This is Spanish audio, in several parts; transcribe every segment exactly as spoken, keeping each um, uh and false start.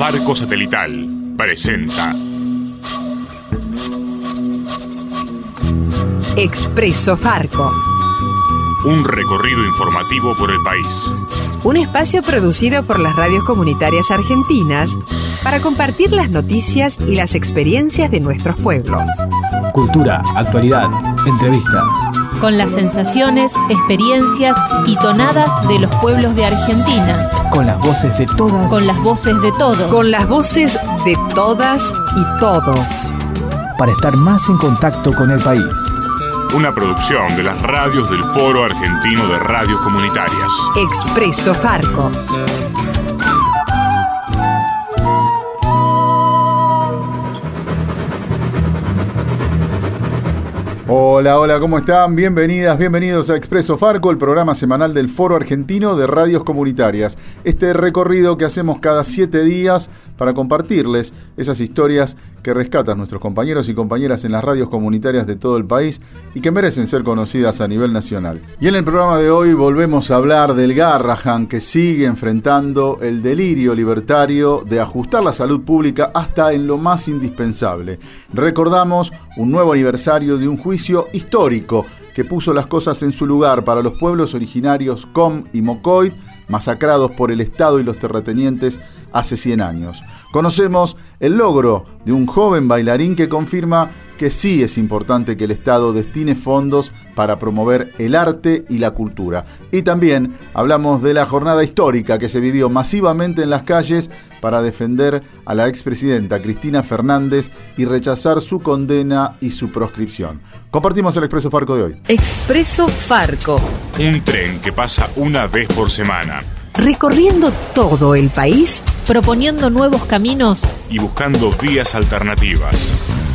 Farco Satelital presenta Expreso Farco. Un recorrido informativo por el país. Un espacio producido por las radios comunitarias argentinas para compartir las noticias y las experiencias de nuestros pueblos. Cultura, actualidad, entrevistas. Con las sensaciones, experiencias y tonadas de los pueblos de Argentina. Con las voces de todas. Con las voces de todos. Con las voces de todas y todos. Para estar más en contacto con el país. Una producción de las radios del Foro Argentino de Radios Comunitarias. Expreso Farco. Hola, hola, ¿cómo están? Bienvenidas, bienvenidos a Expreso Farco, el programa semanal del Foro Argentino de Radios Comunitarias. Este recorrido que hacemos cada siete días para compartirles esas historias que rescatan nuestros compañeros y compañeras en las radios comunitarias de todo el país y que merecen ser conocidas a nivel nacional. Y en el programa de hoy volvemos a hablar del Garrahan, que sigue enfrentando el delirio libertario de ajustar la salud pública hasta en lo más indispensable. Recordamos un nuevo aniversario de un juicio histórico que puso las cosas en su lugar para los pueblos originarios Com y Mocoy, masacrados por el Estado y los terratenientes hace cien años. Conocemos el logro de un joven bailarín que confirma que sí es importante que el Estado destine fondos para promover el arte y la cultura. Y también hablamos de la jornada histórica que se vivió masivamente en las calles para defender a la expresidenta Cristina Fernández y rechazar su condena y su proscripción. Compartimos el Expreso Farco de hoy. Expreso Farco. Un tren que pasa una vez por semana. Recorriendo todo el país, proponiendo nuevos caminos y buscando vías alternativas.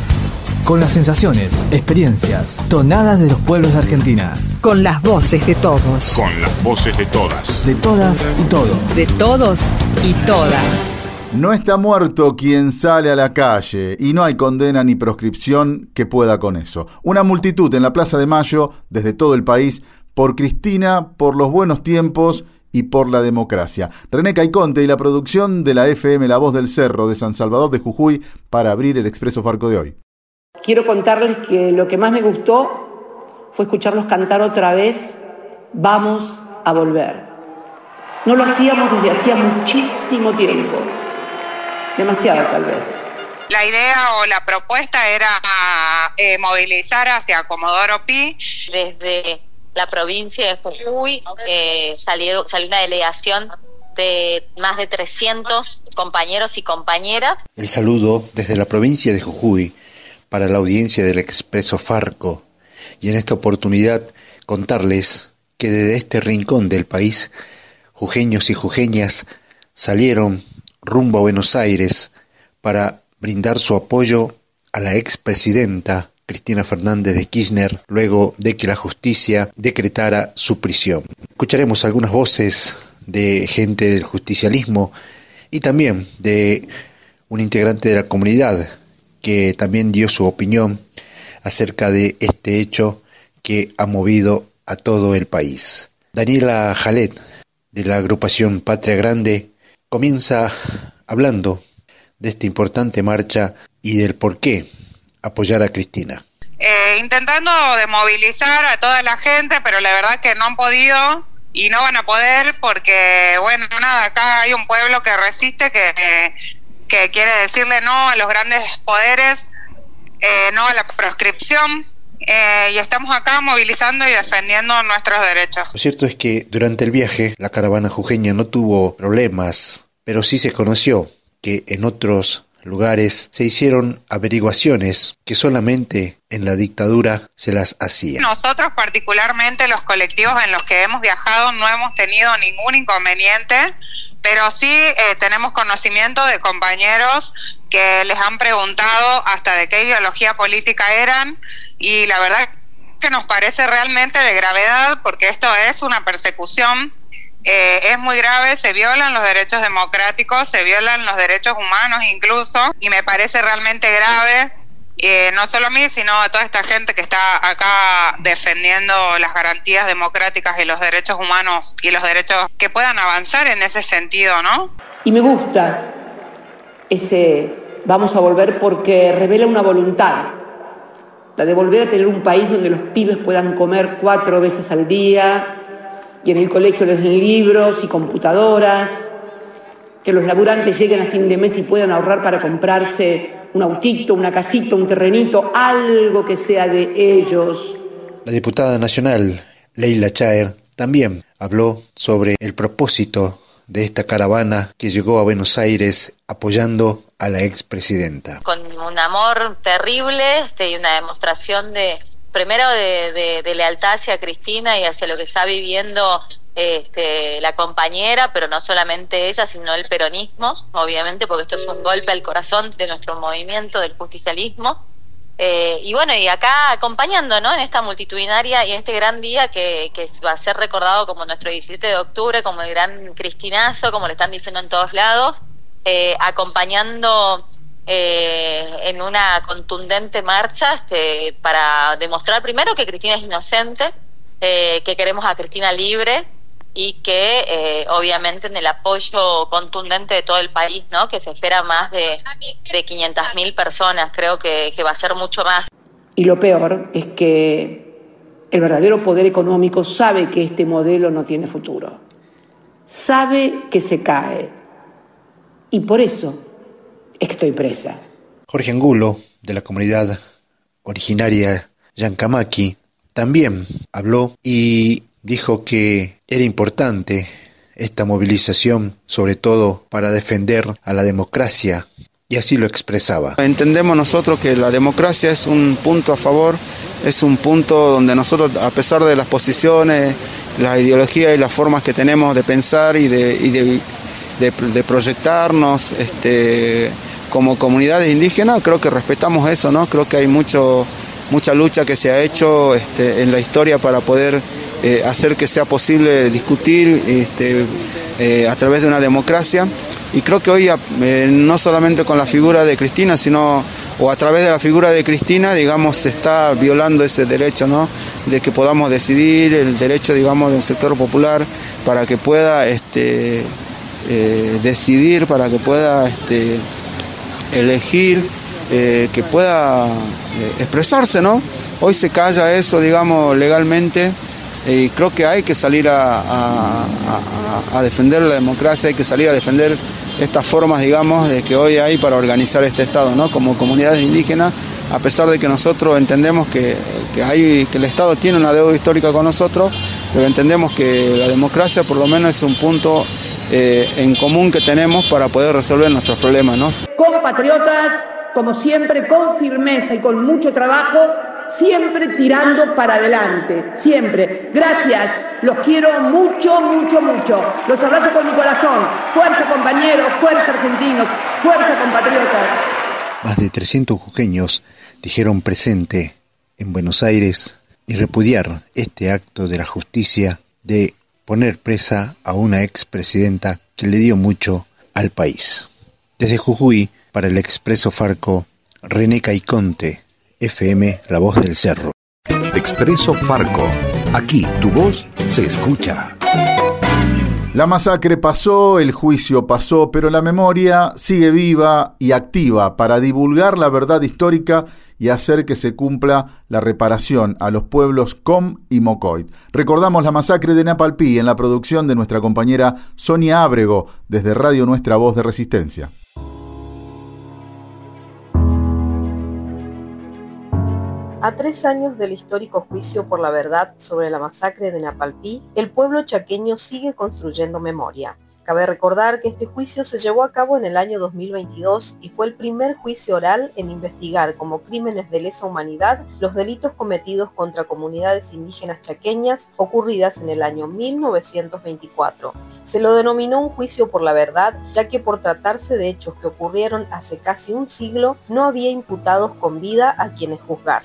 Con las sensaciones, experiencias, tonadas de los pueblos de Argentina. Con las voces de todos. Con las voces de todas. De todas y todos. De todos y todas. No está muerto quien sale a la calle y no hay condena ni proscripción que pueda con eso. Una multitud en la Plaza de Mayo, desde todo el país, por Cristina, por los buenos tiempos y por la democracia. René Caiconte y la producción de la F M La Voz del Cerro de San Salvador de Jujuy para abrir el Expreso Farco de hoy. Quiero contarles que lo que más me gustó fue escucharlos cantar otra vez Vamos a volver. No lo hacíamos desde hacía muchísimo tiempo. Demasiado, tal vez. La idea o la propuesta era eh, movilizar hacia Comodoro Pi. Desde la provincia de Jujuy eh, salió, salió una delegación de más de trescientos compañeros y compañeras. El saludo desde la provincia de Jujuy para la audiencia del Expreso Farco, y en esta oportunidad contarles que desde este rincón del país, jujeños y jujeñas salieron rumbo a Buenos Aires para brindar su apoyo a la expresidenta Cristina Fernández de Kirchner, luego de que la justicia decretara su prisión. Escucharemos algunas voces de gente del justicialismo y también de un integrante de la comunidad que también dio su opinión acerca de este hecho que ha movido a todo el país. Daniela Jalet, de la agrupación Patria Grande, comienza hablando de esta importante marcha y del por qué apoyar a Cristina. Eh, intentando de movilizar a toda la gente, pero la verdad que no han podido y no van a poder porque, bueno, nada, acá hay un pueblo que resiste, que... Eh, que quiere decirle no a los grandes poderes, eh, no a la proscripción, eh, y estamos acá movilizando y defendiendo nuestros derechos. Lo cierto es que durante el viaje la caravana jujeña no tuvo problemas, pero sí se conoció que en otros lugares se hicieron averiguaciones que solamente en la dictadura se las hacía. Nosotros particularmente los colectivos en los que hemos viajado no hemos tenido ningún inconveniente, pero sí eh, tenemos conocimiento de compañeros que les han preguntado hasta de qué ideología política eran, y la verdad que nos parece realmente de gravedad porque esto es una persecución, eh, es muy grave, se violan los derechos democráticos, se violan los derechos humanos incluso, y me parece realmente grave. Eh, no solo a mí, sino a toda esta gente que está acá defendiendo las garantías democráticas y los derechos humanos y los derechos que puedan avanzar en ese sentido, ¿no? Y me gusta ese vamos a volver porque revela una voluntad, la de volver a tener un país donde los pibes puedan comer cuatro veces al día y en el colegio les den libros y computadoras, que los laburantes lleguen a fin de mes y puedan ahorrar para comprarse un autito, una casita, un terrenito, algo que sea de ellos. La diputada nacional Leila Chaer también habló sobre el propósito de esta caravana que llegó a Buenos Aires apoyando a la expresidenta. Con un amor terrible este, y una demostración de, primero de, de, de lealtad hacia Cristina y hacia lo que está viviendo este, la compañera, pero no solamente ella, sino el peronismo, obviamente, porque esto es un golpe al corazón de nuestro movimiento, del justicialismo. Eh, y bueno, y acá acompañando, ¿no?, en esta multitudinaria y en este gran día que, que va a ser recordado como nuestro diecisiete de octubre, como el gran cristinazo, como le están diciendo en todos lados, eh, acompañando eh, en una contundente marcha este, para demostrar primero que Cristina es inocente, eh, que queremos a Cristina libre y que eh, obviamente en el apoyo contundente de todo el país, ¿no?, que se espera más de, de quinientas mil personas, creo que, que va a ser mucho más. Y lo peor es que el verdadero poder económico sabe que este modelo no tiene futuro, sabe que se cae y por eso es que estoy presa. Jorge Angulo, de la comunidad originaria Yancamaki, también habló y dijo que era importante esta movilización, sobre todo para defender a la democracia, y así lo expresaba. Entendemos nosotros que la democracia es un punto a favor, es un punto donde nosotros, a pesar de las posiciones, la ideología y las formas que tenemos de pensar y de, y de, de, de proyectarnos este, como comunidades indígenas, creo que respetamos eso, ¿no? Creo que hay mucho, mucha lucha que se ha hecho este, en la historia para poder Eh, hacer que sea posible discutir este, eh, a través de una democracia, y creo que hoy eh, no solamente con la figura de Cristina, sino o a través de la figura de Cristina, digamos, se está violando ese derecho, ¿no?, de que podamos decidir, el derecho, digamos, de un sector popular para que pueda este, eh, decidir, para que pueda este, elegir, eh, que pueda eh, expresarse, ¿no? Hoy se calla eso, digamos, legalmente. Y creo que hay que salir a, a, a, a defender la democracia, hay que salir a defender estas formas, digamos, de que hoy hay para organizar este Estado, ¿no? Como comunidades indígenas, a pesar de que nosotros entendemos que, que, hay, que el Estado tiene una deuda histórica con nosotros, pero entendemos que la democracia por lo menos es un punto eh, en común que tenemos para poder resolver nuestros problemas, ¿no? Compatriotas, como siempre, con firmeza y con mucho trabajo, siempre tirando para adelante, siempre. Gracias, los quiero mucho, mucho, mucho. Los abrazo con mi corazón. Fuerza, compañeros, fuerza, argentinos, fuerza, compatriotas. Más de trescientos jujeños dijeron presente en Buenos Aires y repudiar este acto de la justicia de poner presa a una expresidenta que le dio mucho al país. Desde Jujuy, para el Expreso Farco, René Caiconte, F M La Voz del Cerro. Expreso Farco. Aquí tu voz se escucha. La masacre pasó, el juicio pasó, pero la memoria sigue viva y activa para divulgar la verdad histórica y hacer que se cumpla la reparación a los pueblos Com y Mocoit. Recordamos la masacre de Napalpí en la producción de nuestra compañera Sonia Ábrego desde Radio Nuestra Voz de Resistencia. A tres años del histórico juicio por la verdad sobre la masacre de Napalpí, el pueblo chaqueño sigue construyendo memoria. Cabe recordar que este juicio se llevó a cabo en el año dos mil veintidós y fue el primer juicio oral en investigar como crímenes de lesa humanidad los delitos cometidos contra comunidades indígenas chaqueñas ocurridas en el año mil novecientos veinticuatro. Se lo denominó un juicio por la verdad, ya que por tratarse de hechos que ocurrieron hace casi un siglo, no había imputados con vida a quienes juzgar.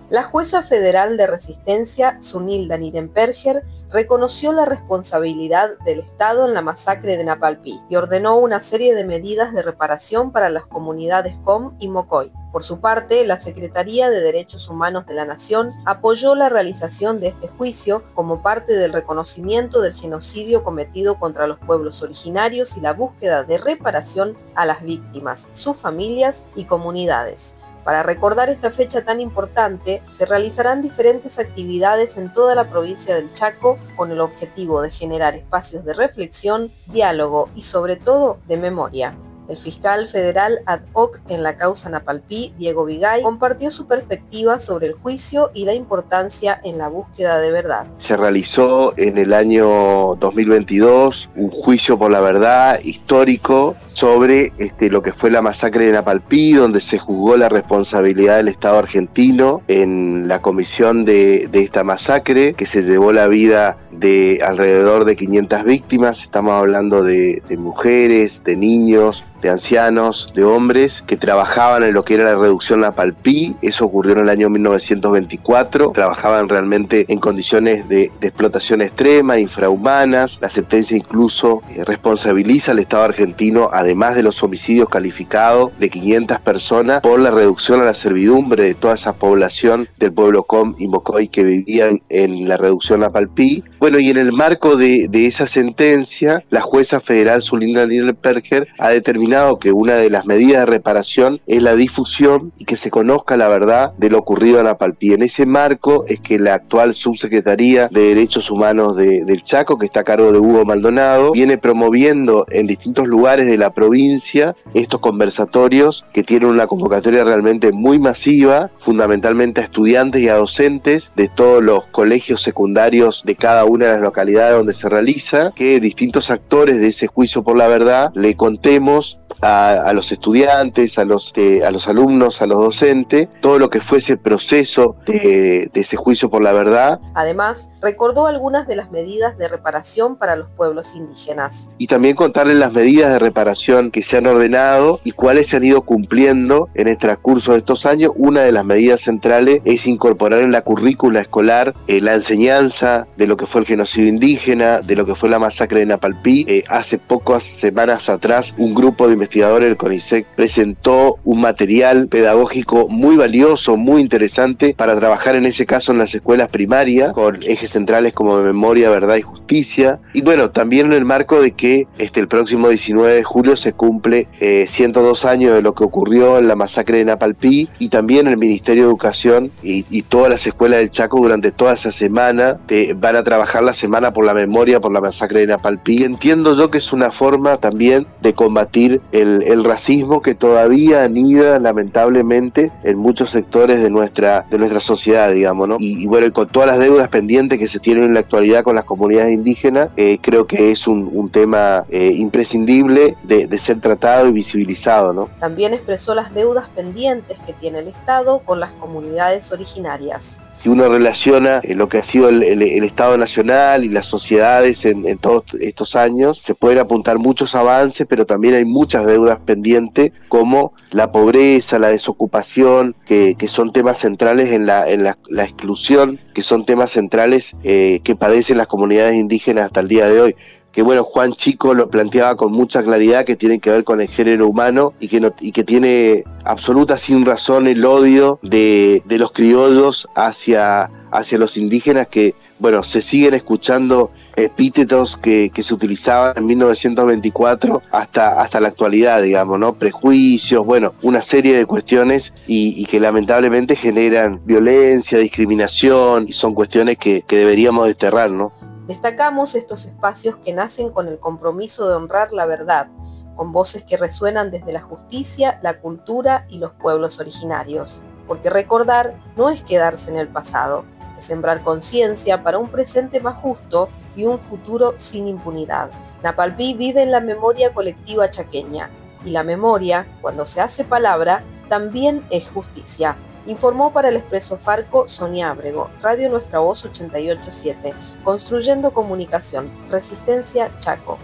La jueza federal de resistencia, Zunilda Nirenberger, reconoció la responsabilidad del Estado en la masacre de Napalpí y ordenó una serie de medidas de reparación para las comunidades Com y Mocoy. Por su parte, la Secretaría de Derechos Humanos de la Nación apoyó la realización de este juicio como parte del reconocimiento del genocidio cometido contra los pueblos originarios y la búsqueda de reparación a las víctimas, sus familias y comunidades. Para recordar esta fecha tan importante, se realizarán diferentes actividades en toda la provincia del Chaco con el objetivo de generar espacios de reflexión, diálogo y sobre todo de memoria. El fiscal federal ad hoc en la causa Napalpí, Diego Vigay, compartió su perspectiva sobre el juicio y la importancia en la búsqueda de verdad. Se realizó en el año dos mil veintidós un juicio por la verdad histórico sobre este, lo que fue la masacre de Napalpí, donde se juzgó la responsabilidad del Estado argentino en la comisión de, de esta masacre, que se llevó la vida de alrededor de quinientas víctimas. Estamos hablando de, de mujeres, de niños, de ancianos, de hombres que trabajaban en lo que era la reducción Napalpí. Eso ocurrió en el año mil novecientos veinticuatro. Trabajaban realmente en condiciones de, de explotación extrema, infrahumanas. La sentencia incluso eh, responsabiliza al Estado argentino, además de los homicidios calificados de quinientas personas, por la reducción a la servidumbre de toda esa población del pueblo Com y Mocoy que vivían en la reducción Napalpí. Bueno, y en el marco de, de esa sentencia, la jueza federal Zunilda Nirenberger ha determinado que una de las medidas de reparación es la difusión y que se conozca la verdad de lo ocurrido en Napalpí. En ese marco es que la actual subsecretaría de Derechos Humanos de, del Chaco, que está a cargo de Hugo Maldonado, viene promoviendo en distintos lugares de la provincia estos conversatorios que tienen una convocatoria realmente muy masiva, fundamentalmente a estudiantes y a docentes de todos los colegios secundarios de cada una de las localidades donde se realiza, que distintos actores de ese juicio por la verdad le contemos A, a los estudiantes, a los, de, a los alumnos, a los docentes, todo lo que fue ese proceso de, de ese juicio por la verdad. Además, recordó algunas de las medidas de reparación para los pueblos indígenas. Y también contarles las medidas de reparación que se han ordenado y cuáles se han ido cumpliendo en el transcurso de estos años. Una de las medidas centrales es incorporar en la currícula escolar eh, la enseñanza de lo que fue el genocidio indígena, de lo que fue la masacre de Napalpí. Eh, hace pocas semanas atrás, un grupo de investigadores del CONICET presentó un material pedagógico muy valioso, muy interesante para trabajar en ese caso en las escuelas primarias, con ejes centrales como memoria, verdad y justicia. Y bueno, también en el marco de que este, el próximo diecinueve de julio se cumple eh, ciento dos años de lo que ocurrió en la masacre de Napalpí, y también el Ministerio de Educación y, y todas las escuelas del Chaco durante toda esa semana te, van a trabajar la semana por la memoria por la masacre de Napalpí. Entiendo yo que es una forma también de combatir El, el racismo que todavía anida lamentablemente en muchos sectores de nuestra de nuestra sociedad, digamos, ¿no? Y, y bueno, y con todas las deudas pendientes que se tienen en la actualidad con las comunidades indígenas, eh, creo que es un, un tema eh, imprescindible de, de ser tratado y visibilizado, ¿no? También expresó las deudas pendientes que tiene el Estado con las comunidades originarias. Si uno relaciona eh, lo que ha sido el, el, el Estado Nacional y las sociedades en, en todos estos años, se pueden apuntar muchos avances, pero también hay muchas deudas pendientes, como la pobreza, la desocupación, que, que son temas centrales en la, en la, la exclusión, que son temas centrales eh, que padecen las comunidades indígenas hasta el día de hoy. Que bueno, Juan Chico lo planteaba con mucha claridad, que tiene que ver con el género humano y que, no, y que tiene absoluta sin razón el odio de, de los criollos hacia, hacia los indígenas, que bueno, se siguen escuchando epítetos que, que se utilizaban en mil novecientos veinticuatro hasta, hasta la actualidad, digamos, ¿no? Prejuicios, bueno, una serie de cuestiones y, y que lamentablemente generan violencia, discriminación, y son cuestiones que, que deberíamos desterrar, ¿no? Destacamos estos espacios que nacen con el compromiso de honrar la verdad, con voces que resuenan desde la justicia, la cultura y los pueblos originarios. Porque recordar no es quedarse en el pasado, es sembrar conciencia para un presente más justo y un futuro sin impunidad. Napalpí vive en la memoria colectiva chaqueña, y la memoria, cuando se hace palabra, también es justicia. Informó para el Expreso Farco Sonia Ábrego, Radio Nuestra Voz ochenta y ocho punto siete, Construyendo Comunicación, Resistencia Chaco.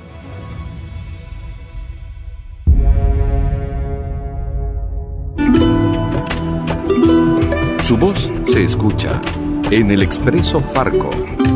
Su voz se se escucha en el Expreso Farco.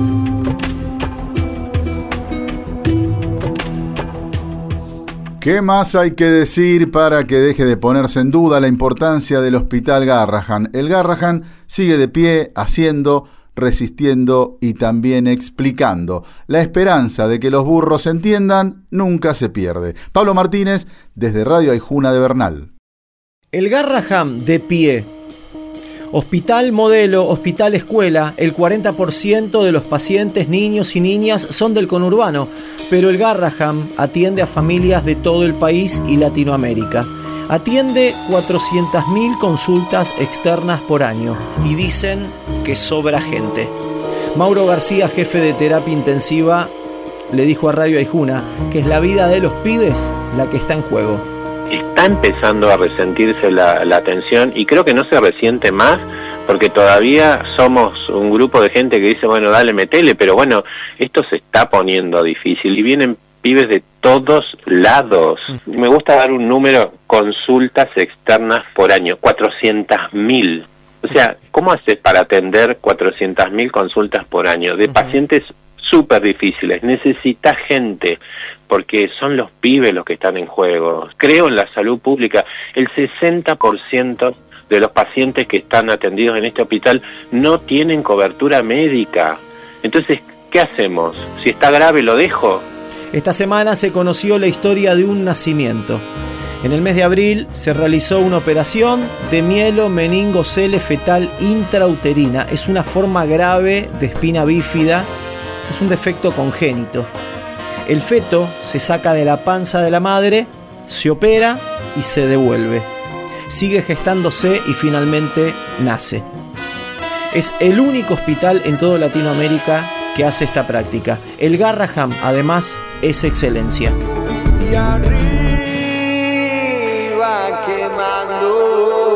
¿Qué más hay que decir para que deje de ponerse en duda la importancia del Hospital Garrahan? El Garrahan sigue de pie, haciendo, resistiendo y también explicando. La esperanza de que los burros entiendan nunca se pierde. Pablo Martínez, desde Radio Aijuna de Bernal. El Garrahan de pie. Hospital modelo, hospital escuela, el cuarenta por ciento de los pacientes, niños y niñas, son del conurbano, pero el Garrahan atiende a familias de todo el país y Latinoamérica. Atiende cuatrocientas mil consultas externas por año y dicen que sobra gente. Mauro García, jefe de terapia intensiva, le dijo a Radio Aijuna que es la vida de los pibes la que está en juego. Está empezando a resentirse la, la atención y creo que no se resiente más porque todavía somos un grupo de gente que dice, bueno, dale, metele, pero bueno, esto se está poniendo difícil y vienen pibes de todos lados. Me gusta dar un número, consultas externas por año, cuatrocientas mil. O sea, ¿cómo haces para atender cuatrocientas mil consultas por año de pacientes súper difíciles? Necesita gente, porque son los pibes los que están en juego. Creo en la salud pública. El sesenta por ciento de los pacientes que están atendidos en este hospital no tienen cobertura médica. Entonces, ¿qué hacemos? Si está grave, ¿lo dejo? Esta semana se conoció la historia de un nacimiento. En el mes de abril se realizó una operación de mielomeningocele fetal intrauterina. Es una forma grave de espina bífida, es un defecto congénito. El feto se saca de la panza de la madre, se opera y se devuelve. Sigue gestándose y finalmente nace. Es el único hospital en toda Latinoamérica que hace esta práctica. El Garrahan, además, es excelencia. Y arriba quemando.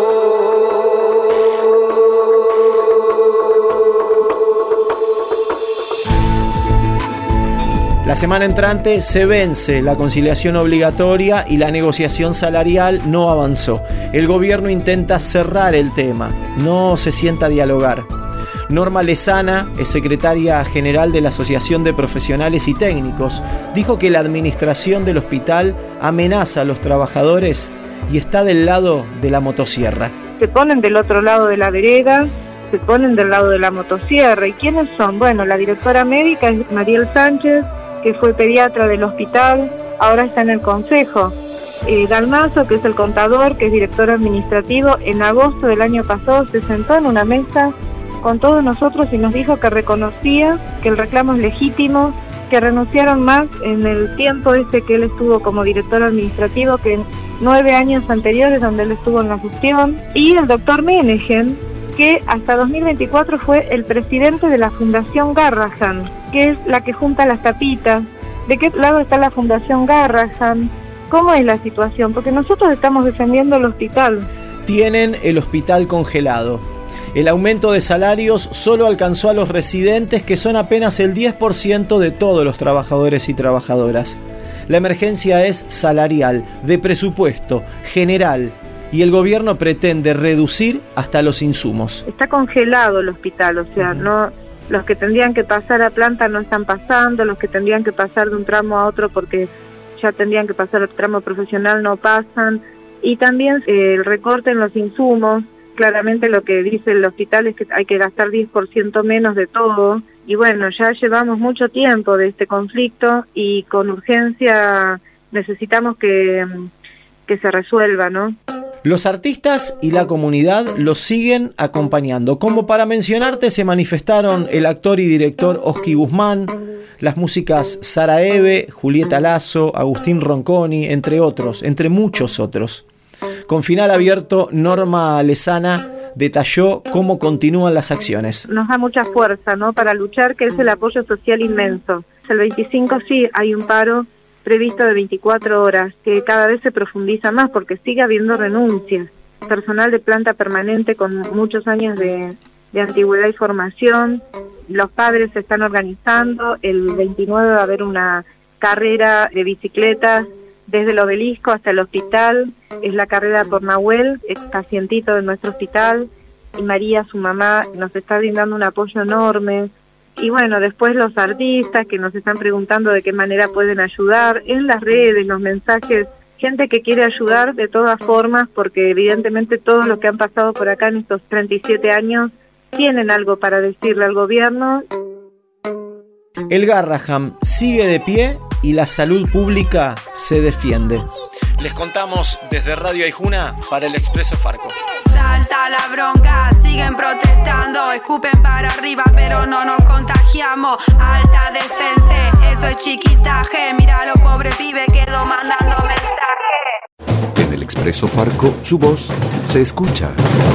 La semana entrante se vence la conciliación obligatoria y la negociación salarial no avanzó. El gobierno intenta cerrar el tema, no se sienta a dialogar. Norma Lezana, es secretaria general de la Asociación de Profesionales y Técnicos, dijo que la administración del hospital amenaza a los trabajadores y está del lado de la motosierra. Se ponen del otro lado de la vereda, se ponen del lado de la motosierra. ¿Y quiénes son? Bueno, la directora médica es Mariel Sánchez, que fue pediatra del hospital, ahora está en el consejo. Eh, Dalmazo, que es el contador, que es director administrativo, en agosto del año pasado se sentó en una mesa con todos nosotros y nos dijo que reconocía que el reclamo es legítimo, que renunciaron más en el tiempo ese que él estuvo como director administrativo que en nueve años anteriores donde él estuvo en la gestión. Y el doctor Menegen, que hasta dos mil veinticuatro fue el presidente de la Fundación Garrahan, que es la que junta las tapitas. ¿De qué lado está la Fundación Garrahan? ¿Cómo es la situación? Porque nosotros estamos defendiendo el hospital. Tienen el hospital congelado. El aumento de salarios solo alcanzó a los residentes, que son apenas el diez por ciento de todos los trabajadores y trabajadoras. La emergencia es salarial, de presupuesto, general, y el gobierno pretende reducir hasta los insumos. Está congelado el hospital, o sea, uh-huh. no, los que tendrían que pasar a planta no están pasando, los que tendrían que pasar de un tramo a otro porque ya tendrían que pasar al tramo profesional no pasan, y también eh, el recorte en los insumos. Claramente lo que dice el hospital es que hay que gastar diez por ciento menos de todo, y bueno, ya llevamos mucho tiempo de este conflicto y con urgencia necesitamos que, que se resuelva, ¿no? Los artistas y la comunidad los siguen acompañando. Como para mencionarte, se manifestaron el actor y director Oski Guzmán, las músicas Sara Eve, Julieta Lazo, Agustín Ronconi, entre otros, entre muchos otros. Con final abierto, Norma Lezana detalló cómo continúan las acciones. Nos da mucha fuerza, ¿no?, para luchar, que es el apoyo social inmenso. El veinticinco sí hay un paro previsto de veinticuatro horas, que cada vez se profundiza más porque sigue habiendo renuncias. Personal de planta permanente con muchos años de, de antigüedad y formación. Los padres se están organizando. El veintinueve va a haber una carrera de bicicletas desde el obelisco hasta el hospital. Es la carrera por Nahuel, ex pacientito de nuestro hospital. y María, su mamá, nos está brindando un apoyo enorme. Y bueno, después los artistas que nos están preguntando de qué manera pueden ayudar, en las redes, los mensajes, gente que quiere ayudar de todas formas, porque evidentemente todos los que han pasado por acá en estos treinta y siete años tienen algo para decirle al gobierno. El Garraham sigue de pie y la salud pública se defiende. Les contamos desde Radio Aijuna para el Expreso Farco. Salta la bronca, siguen protestando, escupen para arriba pero no nos contagiamos. Alta defensa, eso es chiquitaje, mira los pobres pibes quedó mandando mensaje. En el Expreso Farco, su voz se escucha.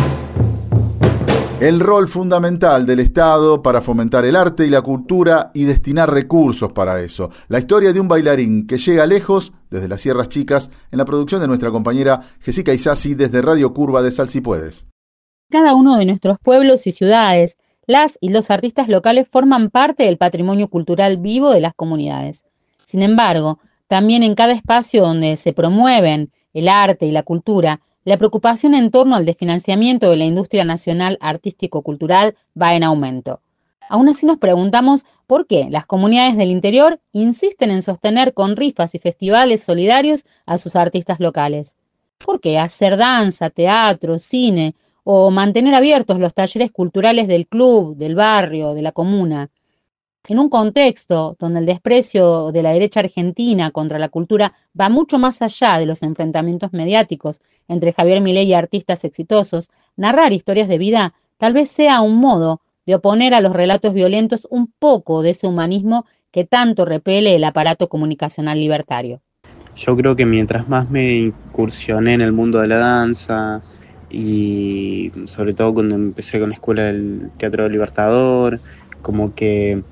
El rol fundamental del Estado para fomentar el arte y la cultura y destinar recursos para eso. La historia de un bailarín que llega lejos desde las Sierras Chicas, en la producción de nuestra compañera Jessica Isasi desde Radio Curva de Sal Si Puedes. Cada uno de nuestros pueblos y ciudades, las y los artistas locales forman parte del patrimonio cultural vivo de las comunidades. Sin embargo, también en cada espacio donde se promueven el arte y la cultura, la preocupación en torno al desfinanciamiento de la industria nacional artístico-cultural va en aumento. Aún así nos preguntamos por qué las comunidades del interior insisten en sostener con rifas y festivales solidarios a sus artistas locales. ¿Por qué hacer danza, teatro, cine o mantener abiertos los talleres culturales del club, del barrio, de la comuna? En un contexto donde el desprecio de la derecha argentina contra la cultura va mucho más allá de los enfrentamientos mediáticos entre Javier Milei y artistas exitosos, narrar historias de vida tal vez sea un modo de oponer a los relatos violentos un poco de ese humanismo que tanto repele el aparato comunicacional libertario. Yo creo que mientras más me incursioné en el mundo de la danza y sobre todo cuando empecé con la Escuela del Teatro Libertador, como que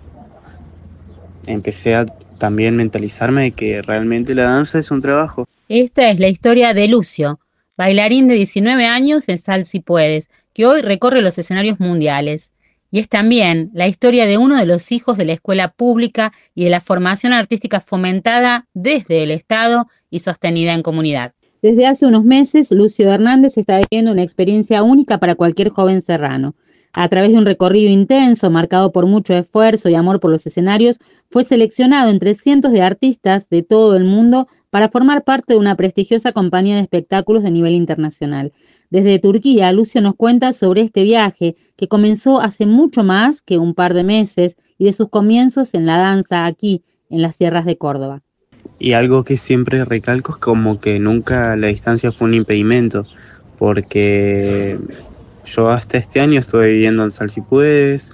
empecé a también mentalizarme de que realmente la danza es un trabajo. Esta es la historia de Lucio, bailarín de diecinueve años en Sal Si Puedes, que hoy recorre los escenarios mundiales. Y es también la historia de uno de los hijos de la escuela pública y de la formación artística fomentada desde el Estado y sostenida en comunidad. Desde hace unos meses, Lucio Hernández está viviendo una experiencia única para cualquier joven serrano. A través de un recorrido intenso, marcado por mucho esfuerzo y amor por los escenarios, fue seleccionado entre cientos de artistas de todo el mundo para formar parte de una prestigiosa compañía de espectáculos de nivel internacional. Desde Turquía, Lucio nos cuenta sobre este viaje que comenzó hace mucho más que un par de meses y de sus comienzos en la danza aquí, en las sierras de Córdoba. Y algo que siempre recalco es como que nunca la distancia fue un impedimento, porque yo hasta este año estuve viviendo en Sal Si Puedes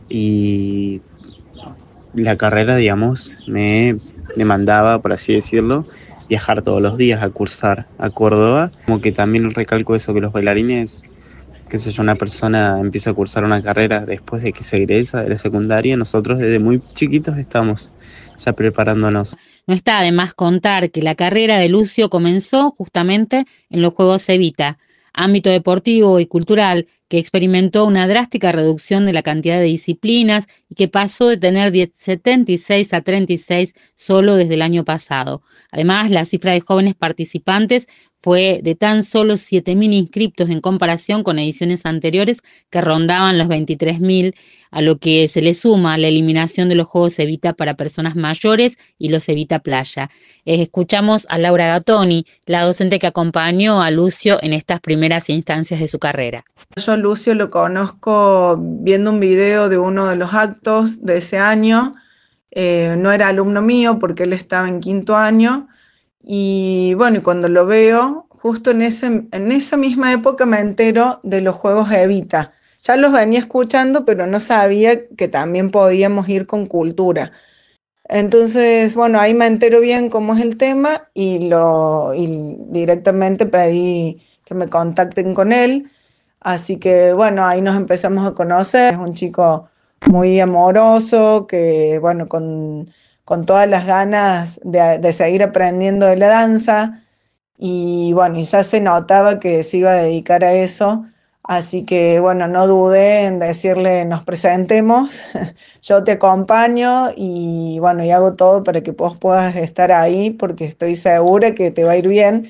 y la carrera, digamos, me demandaba, por así decirlo, viajar todos los días a cursar a Córdoba. Como que también recalco eso, que los bailarines, qué sé yo, una persona empieza a cursar una carrera después de que se egresa de la secundaria, nosotros desde muy chiquitos estamos ya preparándonos. No está de más contar que la carrera de Lucio comenzó justamente en los Juegos Evita, ámbito deportivo y cultural que experimentó una drástica reducción de la cantidad de disciplinas y que pasó de tener setenta y seis a treinta y seis solo desde el año pasado. Además, la cifra de jóvenes participantes fue de tan solo siete mil inscriptos en comparación con ediciones anteriores que rondaban los veintitrés mil, a lo que se le suma la eliminación de los Juegos Evita para personas mayores y los Evita Playa. Eh, escuchamos a Laura Gattoni, la docente que acompañó a Lucio en estas primeras instancias de su carrera. Yo a Lucio lo conozco viendo un video de uno de los actos de ese año. Eh, no era alumno mío porque él estaba en quinto año. Y bueno, y cuando lo veo, justo en, ese, en esa misma época me entero de los Juegos Evita. Ya los venía escuchando, pero no sabía que también podíamos ir con cultura. Entonces, bueno, ahí me entero bien cómo es el tema y, lo, y directamente pedí que me contacten con él. Así que, bueno, ahí nos empezamos a conocer. Es un chico muy amoroso, que, bueno, con... con todas las ganas de, de seguir aprendiendo de la danza y bueno, y ya se notaba que se iba a dedicar a eso, así que bueno, no dudé en decirle nos presentemos, yo te acompaño y bueno, y hago todo para que vos puedas estar ahí porque estoy segura que te va a ir bien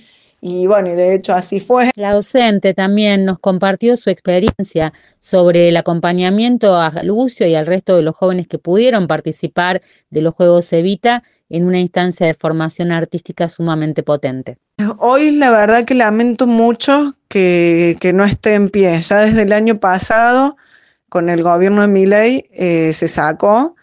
y bueno, y de hecho así fue. La docente también nos compartió su experiencia sobre el acompañamiento a Lucio y al resto de los jóvenes que pudieron participar de los Juegos Evita en una instancia de formación artística sumamente potente. Hoy la verdad que lamento mucho que, que no esté en pie. Ya desde el año pasado, con el gobierno de Milei, eh, se sacó.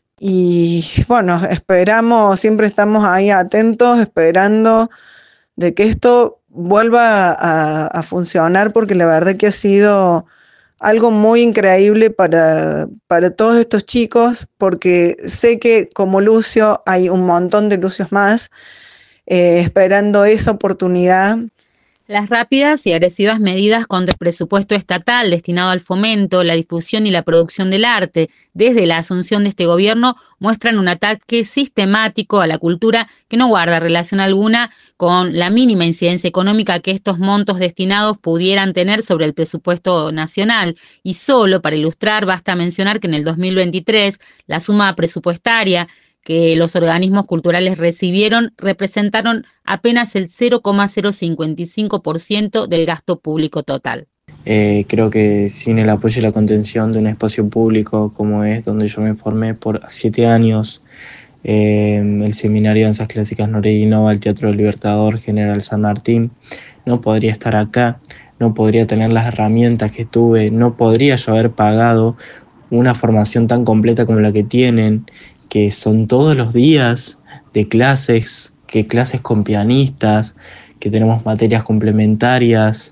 Y bueno, esperamos, siempre estamos ahí atentos, esperando de que esto vuelva a, a funcionar, porque la verdad que ha sido algo muy increíble para, para todos estos chicos, porque sé que como Lucio hay un montón de Lucios más eh, esperando esa oportunidad. Las rápidas y agresivas medidas contra el presupuesto estatal destinado al fomento, la difusión y la producción del arte desde la asunción de este gobierno muestran un ataque sistemático a la cultura que no guarda relación alguna con la mínima incidencia económica que estos montos destinados pudieran tener sobre el presupuesto nacional. Y solo para ilustrar basta mencionar que en el dos mil veintitrés la suma presupuestaria que los organismos culturales recibieron representaron apenas el cero coma cero cincuenta y cinco por ciento del gasto público total. Eh, creo que sin el apoyo y la contención de un espacio público como es donde yo me formé por siete años, eh, el Seminario de Danzas Clásicas Norey Nova, el Teatro del Libertador, General San Martín, no podría estar acá, no podría tener las herramientas que tuve, no podría yo haber pagado una formación tan completa como la que tienen, que son todos los días de clases, que clases con pianistas, que tenemos materias complementarias,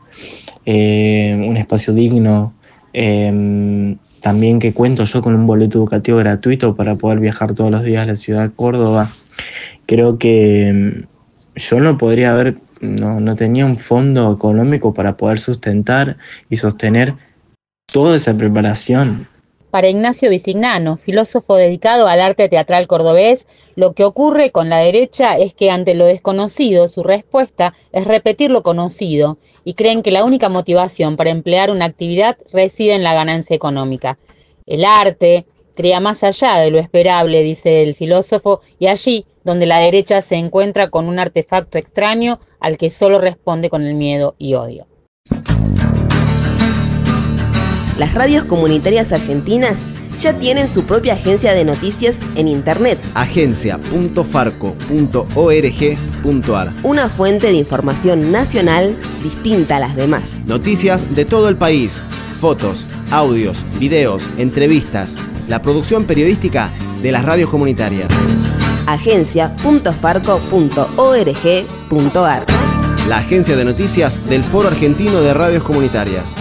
eh, un espacio digno, eh, también que cuento yo con un boleto educativo gratuito para poder viajar todos los días a la ciudad de Córdoba. Creo que yo no podría haber, no, no tenía un fondo económico para poder sustentar y sostener toda esa preparación. Para Ignacio Bisignano, filósofo dedicado al arte teatral cordobés, lo que ocurre con la derecha es que ante lo desconocido su respuesta es repetir lo conocido y creen que la única motivación para emplear una actividad reside en la ganancia económica. El arte crea más allá de lo esperable, dice el filósofo, y allí donde la derecha se encuentra con un artefacto extraño al que solo responde con el miedo y odio. Las radios comunitarias argentinas ya tienen su propia agencia de noticias en internet. agencia punto farco punto org punto ar. Una fuente de información nacional distinta a las demás. Noticias de todo el país, fotos, audios, videos, entrevistas, la producción periodística de las radios comunitarias. agencia punto farco punto org punto ar. La agencia de noticias del Foro Argentino de Radios Comunitarias.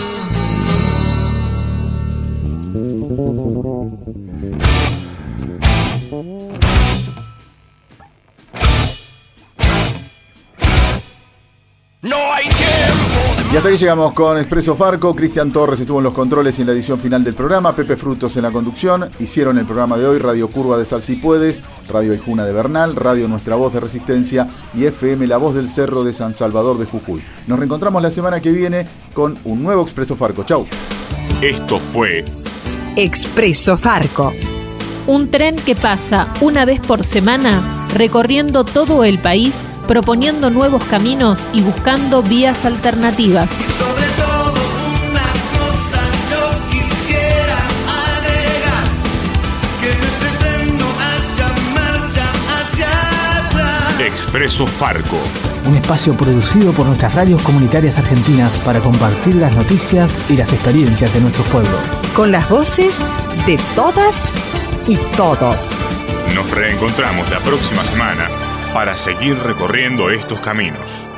Y hasta aquí llegamos con Expreso Farco. Cristian Torres estuvo en los controles y en la edición final del programa. Pepe Frutos en la conducción. Hicieron el programa de hoy Radio Curva de Sal Si Puedes, Radio Aijuna de Bernal, Radio Nuestra Voz de Resistencia y F M La Voz del Cerro de San Salvador de Jujuy. Nos reencontramos la semana que viene con un nuevo Expreso Farco. Chau. Esto fue Expreso Farco. Un tren que pasa una vez por semana recorriendo todo el país, proponiendo nuevos caminos y buscando vías alternativas. Sobre todo una cosa yo quisiera agregar, que en este tren no haya marcha hacia atrás. Expreso Farco. Un espacio producido por nuestras radios comunitarias argentinas para compartir las noticias y las experiencias de nuestros pueblos. Con las voces de todas y todos. Nos reencontramos la próxima semana para seguir recorriendo estos caminos.